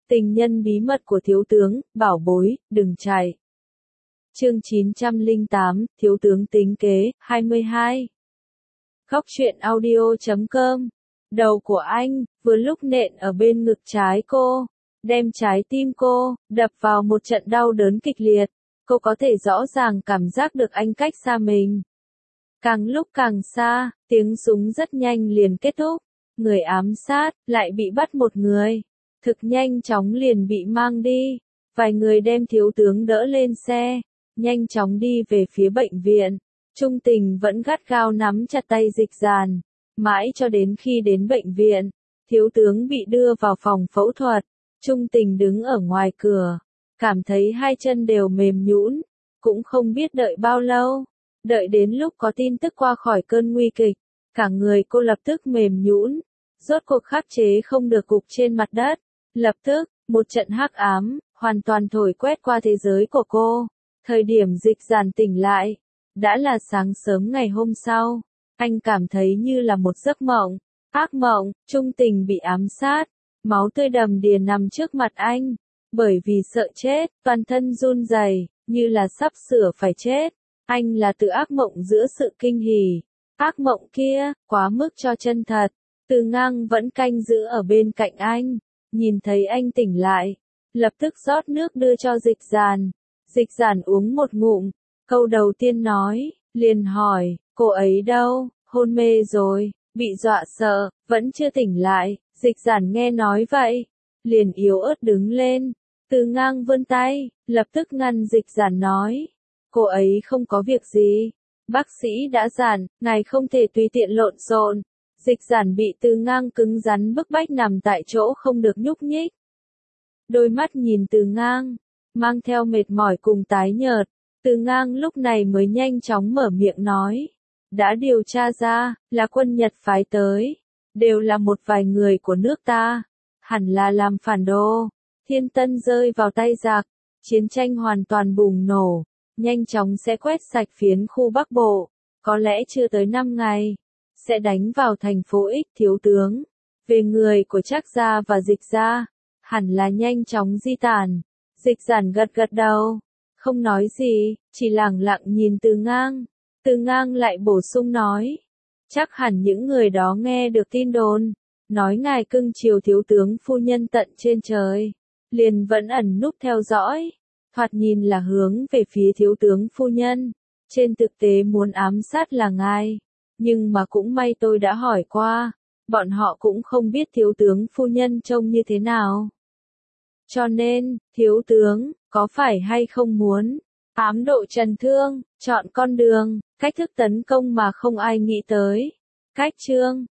Tình nhân bí mật của thiếu tướng, bảo bối, đừng chạy. Chương 908, thiếu tướng tính kế, 22. Góc truyện audio.com. Đầu của anh, vừa lúc nện ở bên ngực trái cô, đem trái tim cô, đập vào một trận đau đớn kịch liệt. Cô có thể rõ ràng cảm giác được anh cách xa mình. Càng lúc càng xa, tiếng súng rất nhanh liền kết thúc. Người ám sát, lại bị bắt một người. Thực nhanh chóng liền bị mang đi. Vài người đem thiếu tướng đỡ lên xe, nhanh chóng đi về phía bệnh viện. Trung Tình vẫn gắt gao nắm chặt tay Dịch Dàn. Mãi cho đến khi đến bệnh viện, thiếu tướng bị đưa vào phòng phẫu thuật. Trung Tình đứng ở ngoài cửa, cảm thấy hai chân đều mềm nhũn, cũng không biết đợi bao lâu. Đợi đến lúc có tin tức qua khỏi cơn nguy kịch, cả người cô lập tức mềm nhũn, rốt cuộc khắc chế không được gục trên mặt đất. Lập tức, một trận hắc ám, hoàn toàn thổi quét qua thế giới của cô. Thời điểm Dịch Dàn tỉnh lại, đã là sáng sớm ngày hôm sau. Anh cảm thấy như là một giấc mộng, ác mộng. Trung Tình bị ám sát, máu tươi đầm đìa nằm trước mặt anh. Bởi vì sợ chết, toàn thân run rẩy, như là sắp sửa phải chết. Anh là từ ác mộng giữa sự kinh hỉ. Ác mộng kia, quá mức cho chân thật. Từ Ngang vẫn canh giữ ở bên cạnh anh. Nhìn thấy anh tỉnh lại, lập tức rót nước đưa cho Dịch Dàn. Dịch Dàn uống một ngụm, câu đầu tiên nói, liền hỏi, cô ấy đâu, hôn mê rồi, bị dọa sợ, vẫn chưa tỉnh lại. Dịch Dàn nghe nói vậy, liền yếu ớt đứng lên. Từ Ngang vươn tay, lập tức ngăn Dịch Dàn nói, cô ấy không có việc gì. Bác sĩ đã dặn, ngài không thể tùy tiện lộn xộn. Dịch Dàn bị Từ Ngang cứng rắn bức bách nằm tại chỗ không được nhúc nhích. Đôi mắt nhìn Từ Ngang, mang theo mệt mỏi cùng tái nhợt. Từ Ngang lúc này mới nhanh chóng mở miệng nói. Đã điều tra ra, là quân Nhật phái tới. Đều là một vài người của nước ta. Hẳn là làm phản đồ. Thiên Tân rơi vào tay giặc. Chiến tranh hoàn toàn bùng nổ. Nhanh chóng sẽ quét sạch phiến khu Bắc Bộ. Có lẽ chưa tới 5 ngày. Sẽ đánh vào thành phố X. Thiếu tướng. Về người của Trác gia và Dịch gia, hẳn là nhanh chóng di tản. Dịch Dàn gật gật đầu, không nói gì, chỉ lẳng lặng nhìn Từ Ngang. Từ Ngang lại bổ sung nói, chắc hẳn những người đó nghe được tin đồn, nói ngài cưng chiều thiếu tướng phu nhân tận trên trời, liền vẫn ẩn núp theo dõi, thoạt nhìn là hướng về phía thiếu tướng phu nhân, trên thực tế muốn ám sát là ngài. Nhưng mà cũng may tôi đã hỏi qua, bọn họ cũng không biết thiếu tướng phu nhân trông như thế nào. Cho nên, thiếu tướng, có phải hay không muốn ám độ Trần Thương, chọn con đường, cách thức tấn công mà không ai nghĩ tới. Cách chương